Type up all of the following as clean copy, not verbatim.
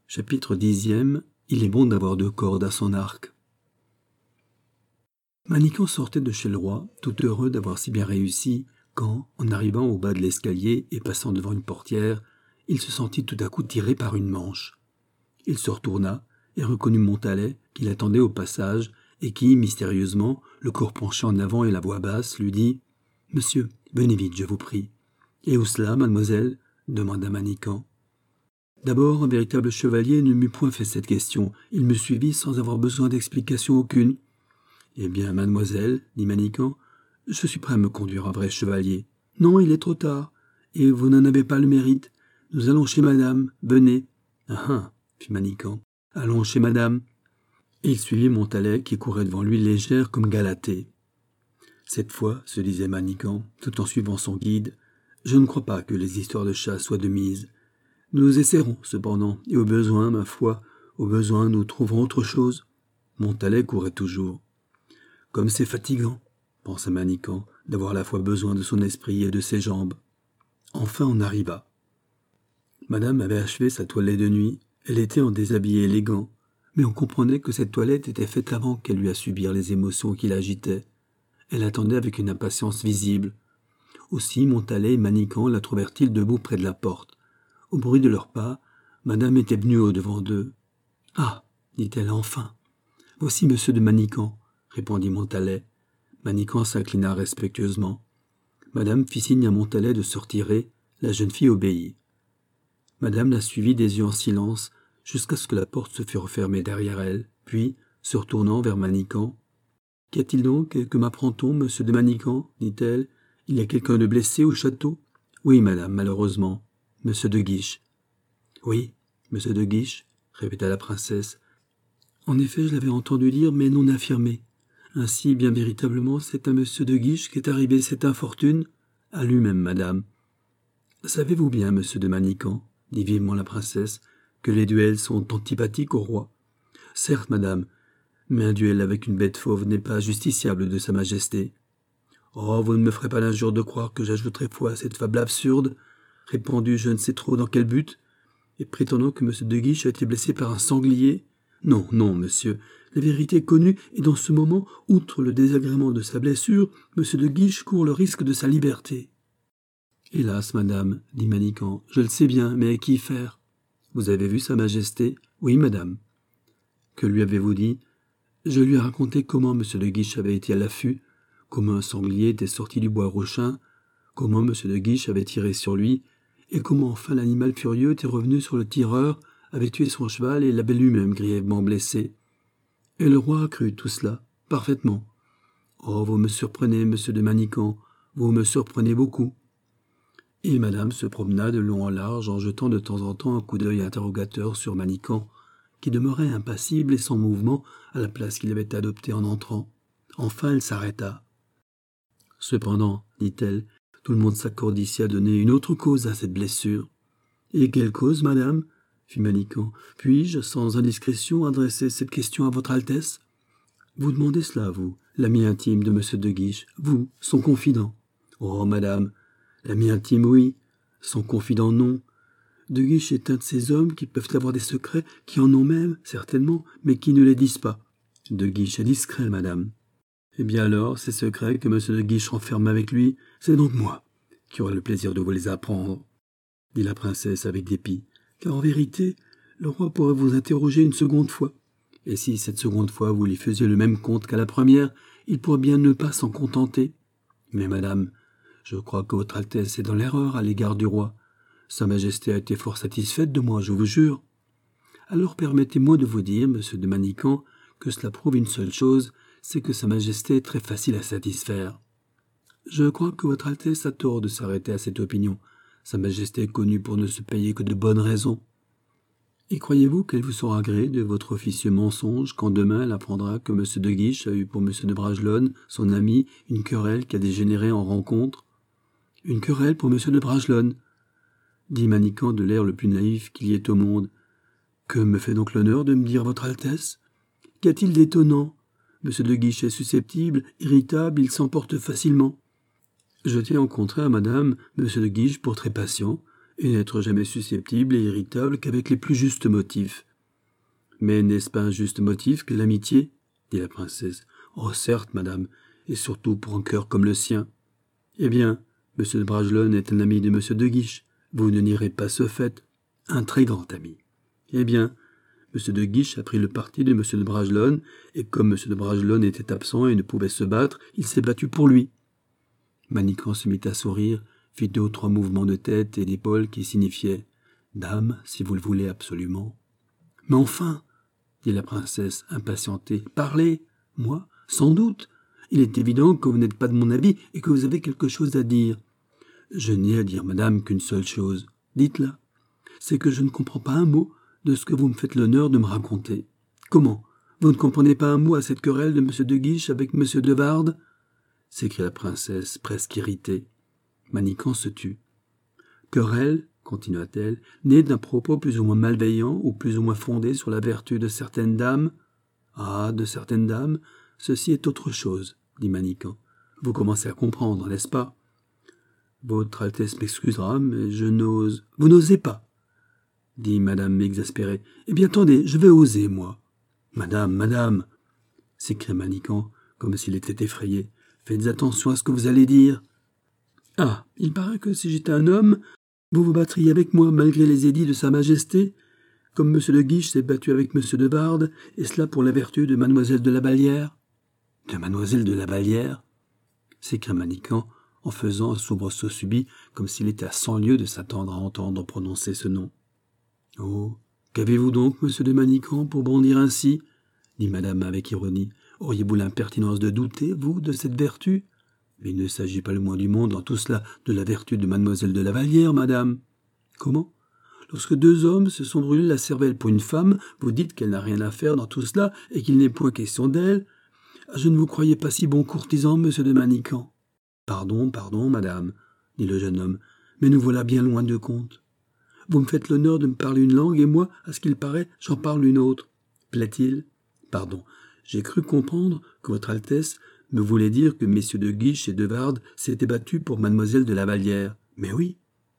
Chapitre 10e. Il est bon d'avoir 2 cordes à son arc. Manicamp sortait de chez le roi, tout heureux d'avoir si bien réussi, quand, en arrivant au bas de l'escalier et passant devant une portière, il se sentit tout à coup tiré par une manche. Il se retourna et reconnut Montalais, qui l'attendait au passage, et qui, mystérieusement, le corps penché en avant et la voix basse, lui dit « Monsieur, venez vite, je vous prie. »« Et où cela, mademoiselle ?» demanda Manicamp. D'abord, un véritable chevalier ne m'eût point fait cette question. Il me suivit sans avoir besoin d'explication aucune. « Eh bien, mademoiselle, dit Manicamp, je suis prêt à me conduire un vrai chevalier. »« Non, il est trop tard, et vous n'en avez pas le mérite. Nous allons chez madame, venez. »« Ah ah, fit Manicamp, allons chez madame. » Et il suivit Montalais, qui courait devant lui légère comme Galatée. Cette fois, se disait Manicamp, tout en suivant son guide, je ne crois pas que les histoires de chasse soient de mise. Nous essaierons, cependant, et au besoin, ma foi, au besoin, nous trouverons autre chose. Montalais courait toujours. Comme c'est fatigant, pensa Manicamp, d'avoir à la fois besoin de son esprit et de ses jambes. Enfin on arriva. Madame avait achevé sa toilette de nuit, elle était en déshabillé élégant, mais on comprenait que cette toilette était faite avant qu'elle eût à subir les émotions qui l'agitaient. Elle attendait avec une impatience visible. Aussi Montalais et Manicamp la trouvèrent-ils debout près de la porte. Au bruit de leurs pas, madame était venue au-devant d'eux. « Ah !» dit-elle enfin. « Voici monsieur de Manicamp, » répondit Montalais. Manicamp s'inclina respectueusement. Madame fit signe à Montalais de se retirer, la jeune fille obéit. Madame la suivit des yeux en silence, jusqu'à ce que la porte se fût refermée derrière elle, puis, se retournant vers Manicamp, « Qu'y a-t-il donc? Que m'apprend-on, monsieur de Manicamp ?» dit-elle. « Il y a quelqu'un de blessé au château ?»« Oui, madame, malheureusement. Monsieur de Guiche. »« Oui, monsieur de Guiche, » répéta la princesse. « En effet, je l'avais entendu dire, mais non affirmé. Ainsi, bien véritablement, c'est à monsieur de Guiche qu'est arrivée cette infortune. »« À lui-même, madame. »« Savez-vous bien, monsieur de Manicamp, » dit vivement la princesse, « que les duels sont antipathiques au roi. »« Certes, madame, mais un duel avec une bête fauve n'est pas justiciable de sa majesté. »« Oh, vous ne me ferez pas l'injure de croire que j'ajouterai foi à cette fable absurde, répandue je ne sais trop dans quel but, et prétendant que M. de Guiche a été blessé par un sanglier. Non, non, monsieur, la vérité est connue, et dans ce moment, outre le désagrément de sa blessure, M. de Guiche court le risque de sa liberté. »« Hélas, madame, dit Manicamp, je le sais bien, mais qu'y faire? Vous avez vu sa majesté? »« Oui, madame. »« Que lui avez-vous dit? » ?»« Je lui ai raconté comment M. de Guiche avait été à l'affût, comment un sanglier était sorti du bois Rochin, comment M. de Guiche avait tiré sur lui, et comment enfin l'animal furieux était revenu sur le tireur, avait tué son cheval et l'avait lui-même grièvement blessé. Et le roi a cru tout cela, parfaitement. Oh, vous me surprenez, monsieur de Manicamp, vous me surprenez beaucoup. Et madame se promena de long en large en jetant de temps en temps un coup d'œil interrogateur sur Manicamp, qui demeurait impassible et sans mouvement à la place qu'il avait adoptée en entrant. Enfin elle s'arrêta. « Cependant, dit-elle, tout le monde s'accorde ici à donner une autre cause à cette blessure. »« Et quelle cause, madame ?» fit Manicamp. « Puis-je, sans indiscrétion, adresser cette question à votre Altesse ? Vous demandez cela, vous, l'ami intime de M. de Guiche, vous, son confident. Oh, madame, l'ami intime, oui, son confident, non. De Guiche est un de ces hommes qui peuvent avoir des secrets, qui en ont même, certainement, mais qui ne les disent pas. De Guiche est discret, madame. Eh bien alors, ces secrets que M. de Guiche renferme avec lui, c'est donc moi qui aurai le plaisir de vous les apprendre, dit la princesse avec dépit, car en vérité, le roi pourrait vous interroger une seconde fois, et si cette seconde fois vous lui faisiez le même compte qu'à la première, il pourrait bien ne pas s'en contenter. Mais madame, je crois que votre Altesse est dans l'erreur à l'égard du roi. Sa Majesté a été fort satisfaite de moi, je vous jure. Alors permettez-moi de vous dire, monsieur de Manicamp, que cela prouve une seule chose, c'est que Sa Majesté est très facile à satisfaire. Je crois que votre Altesse a tort de s'arrêter à cette opinion. Sa Majesté est connue pour ne se payer que de bonnes raisons. Et croyez-vous qu'elle vous saura gré de votre officieux mensonge quand demain elle apprendra que M. de Guiche a eu pour M. de Bragelonne, son ami, une querelle qui a dégénéré en rencontre? Une querelle pour M. de Bragelonne, dit Manicamp de l'air le plus naïf qu'il y ait au monde. Que me fait donc l'honneur de me dire votre Altesse? Qu'y a-t-il d'étonnant? M. de Guiche est susceptible, irritable, il s'emporte facilement. Je tiens au contraire, madame, M. de Guiche pour très patient, et n'être jamais susceptible et irritable qu'avec les plus justes motifs. Mais n'est-ce pas un juste motif que l'amitié? Dit la princesse. Oh, certes, madame, et surtout pour un cœur comme le sien. Eh bien, M. de Bragelonne est un ami de M. de Guiche. Vous ne nierez pas ce fait. Un très grand ami. Eh bien, M. de Guiche a pris le parti de M. de Bragelonne, et comme M. de Bragelonne était absent et ne pouvait se battre, il s'est battu pour lui. Manicamp se mit à sourire, fit 2 ou 3 mouvements de tête et d'épaules qui signifiaient « Dame, si vous le voulez absolument. »« Mais enfin, dit la princesse, impatientée, parlez, moi, sans doute. Il est évident que vous n'êtes pas de mon avis et que vous avez quelque chose à dire. Je n'ai à dire, madame, qu'une seule chose. Dites-la. C'est que je ne comprends pas un mot de ce que vous me faites l'honneur de me raconter. Comment? Vous ne comprenez pas un mot à cette querelle de M. de Guiche avec M. de Wardes? S'écria la princesse, presque irritée. Manicamp se tut. Querelle, continua-t-elle, née d'un propos plus ou moins malveillant ou plus ou moins fondé sur la vertu de certaines dames? Ah, de certaines dames, ceci est autre chose, dit Manicamp. Vous commencez à comprendre, n'est-ce pas? Votre Altesse m'excusera, mais je n'ose. Vous n'osez pas, dit madame exaspérée. Eh bien, attendez, je vais oser, moi. Madame, s'écria Manicamp, comme s'il était effrayé. Faites attention à ce que vous allez dire. Ah, il paraît que si j'étais un homme, vous vous battriez avec moi malgré les édits de Sa Majesté, comme M. de Guiche s'est battu avec M. de Wardes, et cela pour la vertu de Mademoiselle de la Vallière. De Mademoiselle de la Vallière, s'écria Manicamp, en faisant un soubresaut subit, comme s'il était à 100 lieues de s'attendre à entendre prononcer ce nom. Oh, qu'avez-vous donc, monsieur de Manicamp, pour bondir ainsi? Dit madame avec ironie. Auriez-vous l'impertinence de douter, vous, de cette vertu? Mais il ne s'agit pas le moins du monde, dans tout cela, de la vertu de mademoiselle de la Vallière, madame. Comment? Lorsque 2 hommes se sont brûlés la cervelle pour une femme, vous dites qu'elle n'a rien à faire dans tout cela et qu'il n'est point question d'elle. Je ne vous croyais pas si bon courtisan, monsieur de Manicamp. Pardon, madame, dit le jeune homme, mais nous voilà bien loin de compte. Vous me faites l'honneur de me parler une langue, et moi, à ce qu'il paraît, j'en parle une autre. Plaît-il? Pardon, j'ai cru comprendre que votre Altesse me voulait dire que messieurs de Guiche et de Wardes s'étaient battus pour mademoiselle de la Vallière. Mais oui.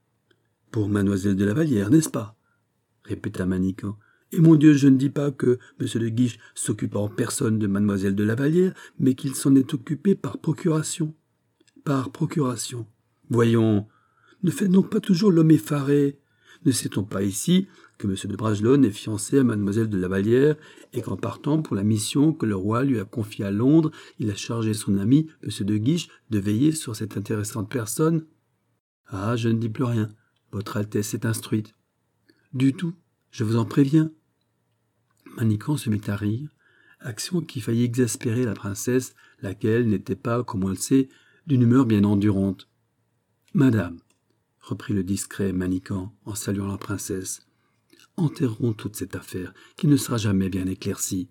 Pour mademoiselle de la Vallière, n'est-ce pas? Répéta Manicamp. Et mon Dieu, je ne dis pas que M. de Guiche s'occupe en personne de mademoiselle de la Vallière, mais qu'il s'en est occupé par procuration. Par procuration. Voyons, ne faites donc pas toujours l'homme effaré. Ne sait-on pas ici que M. de Bragelonne est fiancé à mademoiselle de la Vallière et qu'en partant pour la mission que le roi lui a confiée à Londres, il a chargé son ami, M. de Guiche, de veiller sur cette intéressante personne? Ah, je ne dis plus rien. Votre Altesse est instruite. Du tout, je vous en préviens. Manicamp se mit à rire, action qui faillit exaspérer la princesse, laquelle n'était pas, comme on le sait, d'une humeur bien endurante. Madame, reprit le discret Manicamp en saluant la princesse, enterrons toute cette affaire qui ne sera jamais bien éclaircie.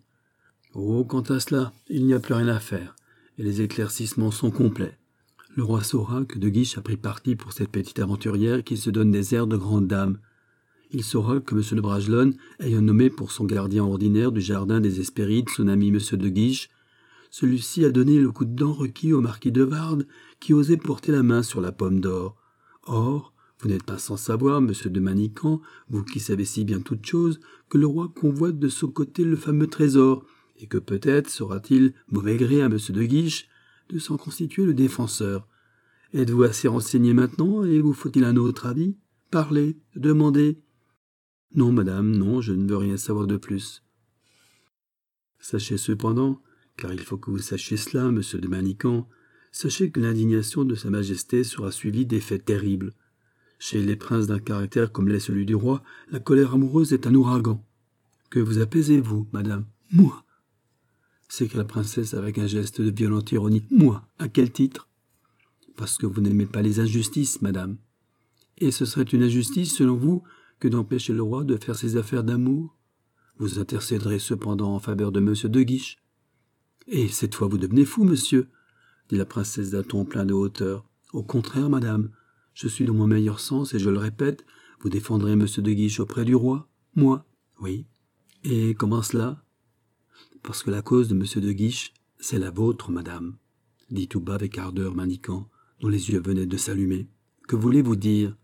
Oh, quant à cela, il n'y a plus rien à faire, et les éclaircissements sont complets. Le roi saura que de Guiche a pris parti pour cette petite aventurière qui se donne des airs de grande dame. Il saura que M. de Bragelonne, ayant nommé pour son gardien ordinaire du jardin des Hespérides son ami M. de Guiche, celui-ci a donné le coup de dent requis au marquis de Wardes, qui osait porter la main sur la pomme d'or. Or, vous n'êtes pas sans savoir, monsieur de Manicamp, vous qui savez si bien toutes choses, que le roi convoite de son côté le fameux trésor, et que peut-être sera-t-il mauvais gré à monsieur de Guiche de s'en constituer le défenseur. Êtes-vous assez renseigné maintenant, et vous faut-il un autre avis? Parlez, demandez. Non, madame, non, je ne veux rien savoir de plus. Sachez cependant, car il faut que vous sachiez cela, monsieur de Manicamp, sachez que l'indignation de Sa Majesté sera suivie d'effets terribles. Chez les princes d'un caractère comme l'est celui du roi, la colère amoureuse est un ouragan. Que vous apaisez-vous, madame? Moi? S'écria la princesse avec un geste de violente ironie. Moi? À quel titre? Parce que vous n'aimez pas les injustices, madame. Et ce serait une injustice, selon vous, que d'empêcher le roi de faire ses affaires d'amour? Vous intercéderez cependant en faveur de M. de Guiche. Et cette fois vous devenez fou, monsieur, dit la princesse d'un ton plein de hauteur. Au contraire, madame, je suis dans mon meilleur sens, et je le répète, vous défendrez M. de Guiche auprès du roi? Moi? Oui. Et comment cela? Parce que la cause de M. de Guiche, c'est la vôtre, madame, dit tout bas avec ardeur Manicamp, dont les yeux venaient de s'allumer. Que voulez-vous dire?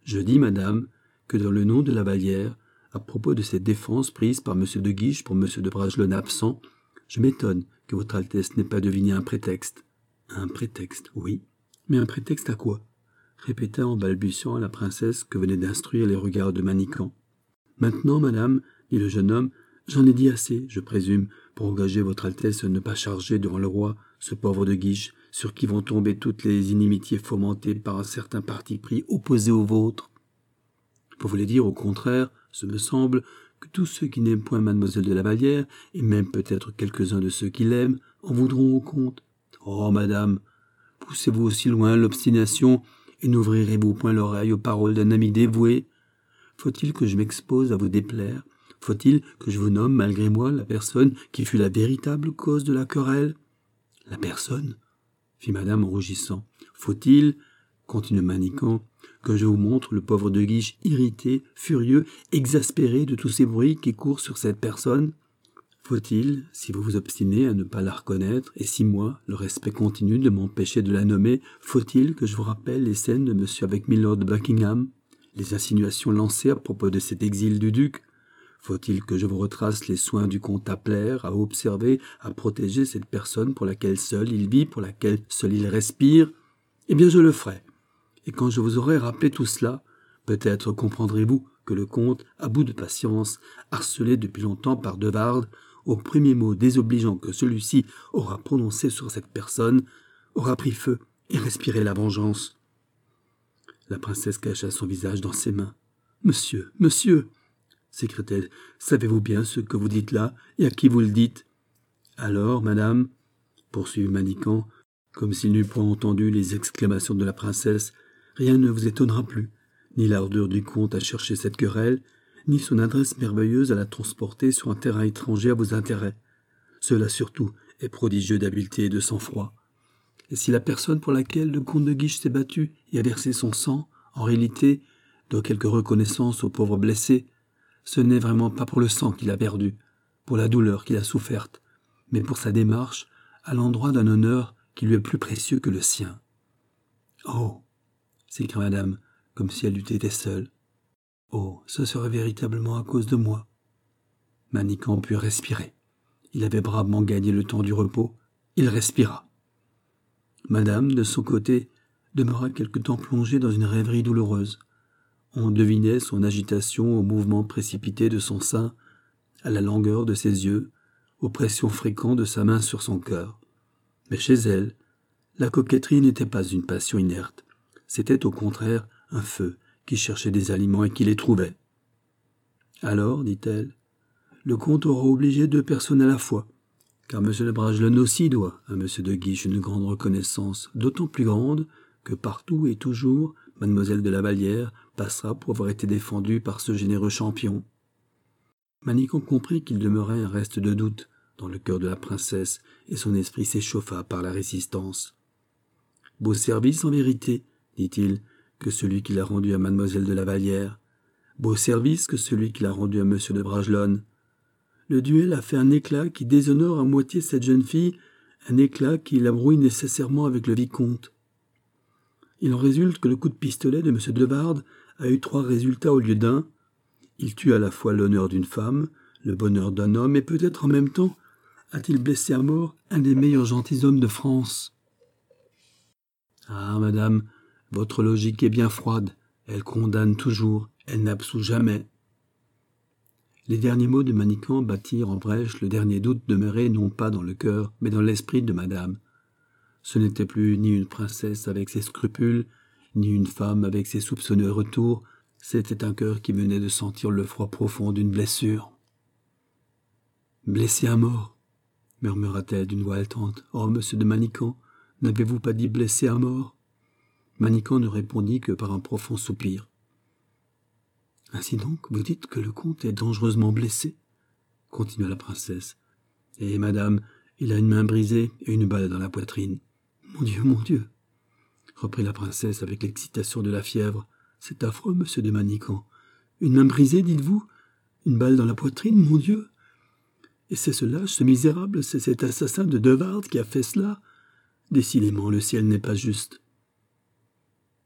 Je dis, madame, que dans le nom de la Vallière, à propos de cette défense prise par M. de Guiche pour M. de Bragelonne absent, je m'étonne que votre Altesse n'ait pas deviné un prétexte. Un prétexte, oui. Mais un prétexte à quoi? Répéta en balbutiant la princesse que venaient d'instruire les regards de Manicamp. Maintenant, madame, dit le jeune homme, j'en ai dit assez, je présume, pour engager votre Altesse à ne pas charger devant le roi ce pauvre de Guiche, sur qui vont tomber toutes les inimitiés fomentées par un certain parti pris opposé au vôtre. Vous voulez dire, au contraire, ce me semble, que tous ceux qui n'aiment point mademoiselle de la Vallière, et même peut-être quelques-uns de ceux qui l'aiment, en voudront au comte. Oh, madame, poussez-vous aussi loin l'obstination, et n'ouvrirez-vous point l'oreille aux paroles d'un ami dévoué? Faut-il que je m'expose à vous déplaire? Faut-il que je vous nomme, malgré moi, la personne qui fut la véritable cause de la querelle? La personne? Fit madame en rougissant. Faut-il, continua Manicamp, que je vous montre le pauvre de Guiche irrité, furieux, exaspéré de tous ces bruits qui courent sur cette personne? Faut-il, si vous vous obstinez à ne pas la reconnaître, et si moi, le respect continue de m'empêcher de la nommer, faut-il que je vous rappelle les scènes de monsieur avec Milord de Buckingham, les insinuations lancées à propos de cet exil du duc? Faut-il que je vous retrace les soins du comte à plaire, à observer, à protéger cette personne pour laquelle seul il vit, pour laquelle seul il respire? Eh bien, je le ferai. Et quand je vous aurai rappelé tout cela, peut-être comprendrez-vous que le comte, à bout de patience, harcelé depuis longtemps par De Wardes, au premier mot désobligeant que celui-ci aura prononcé sur cette personne, aura pris feu et respiré la vengeance. La princesse cacha son visage dans ses mains. « Monsieur, monsieur !» s'écria-t-elle, « savez-vous bien ce que vous dites là, et à qui vous le dites ?»« Alors, madame, poursuivit Manicamp, comme s'il n'eût point entendu les exclamations de la princesse, rien ne vous étonnera plus, ni l'ardeur du comte à chercher cette querelle, ni son adresse merveilleuse à la transporter sur un terrain étranger à vos intérêts. Cela surtout est prodigieux d'habileté et de sang-froid. Et si la personne pour laquelle le comte de Guiche s'est battu et a versé son sang, en réalité, doit quelque reconnaissance au pauvre blessé, ce n'est vraiment pas pour le sang qu'il a perdu, pour la douleur qu'il a soufferte, mais pour sa démarche à l'endroit d'un honneur qui lui est plus précieux que le sien. « Oh !» s'écria madame, comme si elle eût été seule. « Oh, ce serait véritablement à cause de moi. » Manicamp put respirer. Il avait bravement gagné le temps du repos. Il respira. Madame, de son côté, demeura quelque temps plongée dans une rêverie douloureuse. On devinait son agitation au mouvement précipité de son sein, à la langueur de ses yeux, aux pressions fréquentes de sa main sur son cœur. Mais chez elle, la coquetterie n'était pas une passion inerte. C'était au contraire un feu qui cherchait des aliments et qui les trouvait. « Alors, dit-elle, le comte aura obligé 2 personnes à la fois, car M. de Bragelonne aussi doit à M. de Guiche une grande reconnaissance, d'autant plus grande que partout et toujours Mademoiselle de la Vallière passera pour avoir été défendue par ce généreux champion. » Manicamp comprit qu'il demeurait un reste de doute dans le cœur de la princesse, et son esprit s'échauffa par la résistance. « Beau service en vérité, dit-il, que celui qu'il a rendu à Mademoiselle de la Vallière. Beau service que celui qu'il a rendu à M. de Bragelonne. Le duel a fait un éclat qui déshonore à moitié cette jeune fille, un éclat qui la brouille nécessairement avec le vicomte. Il en résulte que le coup de pistolet de M. de Wardes a eu 3 résultats au lieu d'un. Il tue à la fois l'honneur d'une femme, le bonheur d'un homme, et peut-être en même temps a-t-il blessé à mort un des meilleurs gentilshommes de France. Ah, madame, votre logique est bien froide. Elle condamne toujours, elle n'absout jamais. Les derniers mots de Manicamp battirent en brèche le dernier doute demeuré non pas dans le cœur, mais dans l'esprit de madame. Ce n'était plus ni une princesse avec ses scrupules, ni une femme avec ses soupçonneux retours, c'était un cœur qui venait de sentir le froid profond d'une blessure. « Blessé à mort !» murmura-t-elle d'une voix haletante. « Oh, monsieur de Manicamp, n'avez-vous pas dit blessé à mort ?» Manicamp ne répondit que par un profond soupir. « Ainsi donc, vous dites que le comte est dangereusement blessé ?» continua la princesse. « Et madame, il a une main brisée et une balle dans la poitrine. »« Mon Dieu !» reprit la princesse avec l'excitation de la fièvre. « C'est affreux, monsieur de Manicamp. Une main brisée, dites-vous? Une balle dans la poitrine, mon Dieu! Et c'est ce lâche, ce misérable, c'est cet assassin de De Wardes qui a fait cela? Décidément, le ciel n'est pas juste. »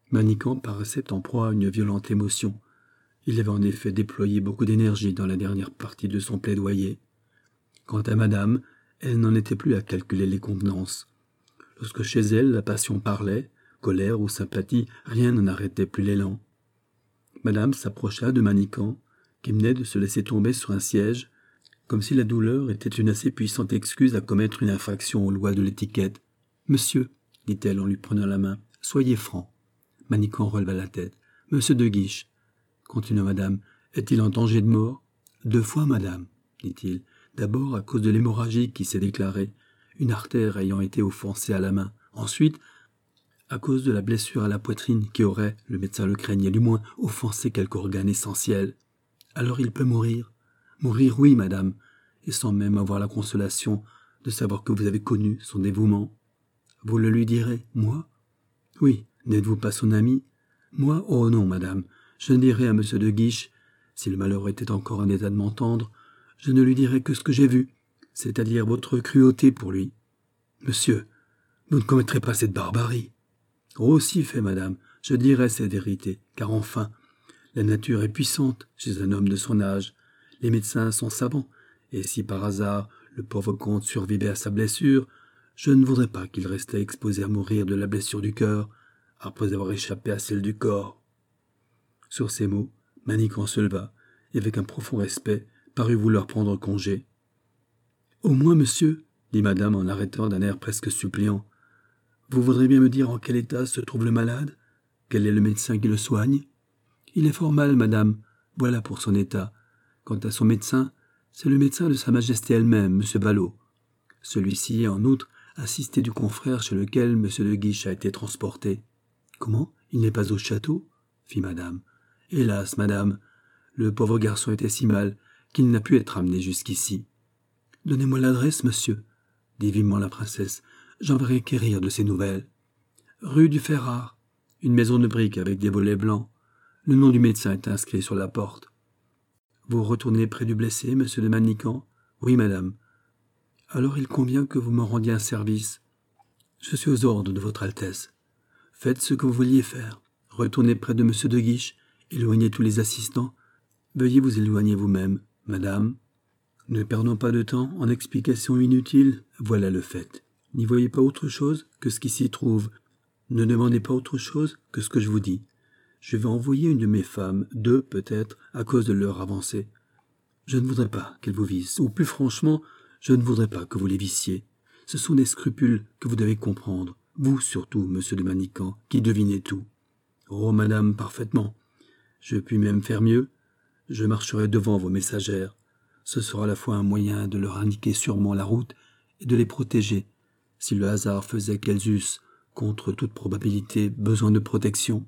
Manicamp paraissait en proie à une violente émotion. Il avait en effet déployé beaucoup d'énergie dans la dernière partie de son plaidoyer. Quant à madame, elle n'en était plus à calculer les convenances. Lorsque chez elle la passion parlait, colère ou sympathie, rien n'en arrêtait plus l'élan. Madame s'approcha de Manicamp, qui venait de se laisser tomber sur un siège, comme si la douleur était une assez puissante excuse à commettre une infraction aux lois de l'étiquette. « Monsieur, dit-elle en lui prenant la main, soyez franc. » Manicamp releva la tête. « Monsieur de Guiche, continua madame, est-il en danger de mort ? » « 2 fois, madame, dit-il. D'abord à cause de l'hémorragie qui s'est déclarée, une artère ayant été offensée à la main. Ensuite, à cause de la blessure à la poitrine qui aurait, le médecin le craignait du moins, offensé quelque organe essentiel. Alors il peut mourir. Mourir, oui, madame, et sans même avoir la consolation de savoir que vous avez connu son dévouement. Vous le lui direz, moi ? Oui, n'êtes-vous pas son ami ? Moi, oh non, madame, je ne dirai à monsieur de Guiche, si le malheur était encore en état de m'entendre, je ne lui dirai que ce que j'ai vu, c'est-à-dire votre cruauté pour lui. Monsieur, vous ne commettrez pas cette barbarie. Oh, si fait, madame, je dirai cette vérité, car enfin, la nature est puissante chez un homme de son âge. Les médecins sont savants, et si par hasard le pauvre comte survivait à sa blessure, je ne voudrais pas qu'il restât exposé à mourir de la blessure du cœur, après avoir échappé à celle du corps. Sur ces mots, Manicamp se leva, et avec un profond respect, parut vouloir prendre congé. « Au moins, monsieur, dit madame en l'arrêtant d'un air presque suppliant, vous voudrez bien me dire en quel état se trouve le malade ? Quel est le médecin qui le soigne ? Il est fort mal, madame, voilà pour son état. Quant à son médecin, c'est le médecin de sa majesté elle-même, monsieur Vallaud. Celui-ci, en outre, assisté du confrère chez lequel monsieur de Guiche a été transporté. Comment ? Il n'est pas au château ? Fit madame. Hélas, madame, le pauvre garçon était si mal qu'il n'a pu être amené jusqu'ici. Donnez-moi l'adresse, monsieur, dit vivement la princesse. J'enverrai quérir de ses nouvelles. Rue du Fer-Rare, une maison de briques avec des volets blancs. Le nom du médecin est inscrit sur la porte. Vous retournez près du blessé, monsieur de Manicamp ? Oui, madame. Alors il convient que vous me rendiez un service. Je suis aux ordres de votre Altesse. Faites ce que vous vouliez faire. Retournez près de monsieur de Guiche, éloignez tous les assistants. Veuillez vous éloigner vous-même, madame. Ne perdons pas de temps en explications inutiles, voilà le fait. N'y voyez pas autre chose que ce qui s'y trouve. Ne demandez pas autre chose que ce que je vous dis. Je vais envoyer une de mes femmes, 2 peut-être, à cause de l'heure avancée. Je ne voudrais pas qu'elle vous visse, ou plus franchement, je ne voudrais pas que vous les vissiez. Ce sont des scrupules que vous devez comprendre, vous surtout, monsieur de Manicamp, qui devinez tout. Oh, madame, parfaitement. Je puis même faire mieux. Je marcherai devant vos messagères. Ce sera à la fois un moyen de leur indiquer sûrement la route et de les protéger, si le hasard faisait qu'elles eussent, contre toute probabilité, besoin de protection.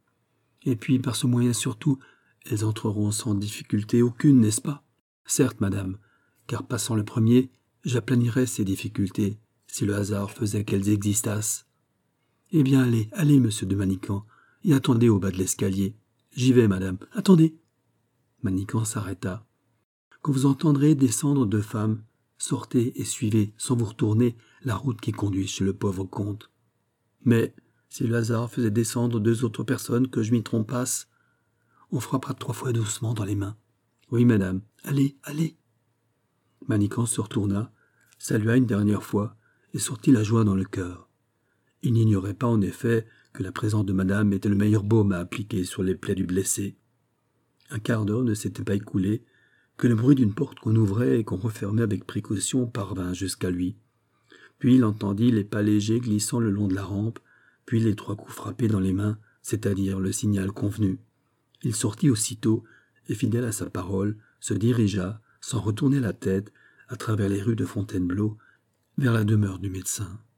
Et puis, par ce moyen surtout, elles entreront sans difficulté aucune, n'est-ce pas ? Certes, madame, car passant le premier, j'aplanirais ces difficultés, si le hasard faisait qu'elles existassent. Eh bien, allez, monsieur de Manicamp, et attendez au bas de l'escalier. J'y vais, madame, attendez. Manicamp s'arrêta. Quand vous entendrez descendre 2 femmes, sortez et suivez, sans vous retourner, la route qui conduit chez le pauvre comte. Mais, si le hasard faisait descendre 2 autres personnes que je m'y trompasse, on frappera 3 fois doucement dans les mains. Oui, madame, allez. Manicamp se retourna, salua une dernière fois, et sortit la joie dans le cœur. Il n'ignorait pas, en effet, que la présence de madame était le meilleur baume à appliquer sur les plaies du blessé. Un quart d'heure ne s'était pas écoulé, que le bruit d'une porte qu'on ouvrait et qu'on refermait avec précaution parvint jusqu'à lui. Puis il entendit les pas légers glissant le long de la rampe, puis les 3 coups frappés dans les mains, c'est-à-dire le signal convenu. Il sortit aussitôt, et fidèle à sa parole, se dirigea, sans retourner la tête, à travers les rues de Fontainebleau, vers la demeure du médecin.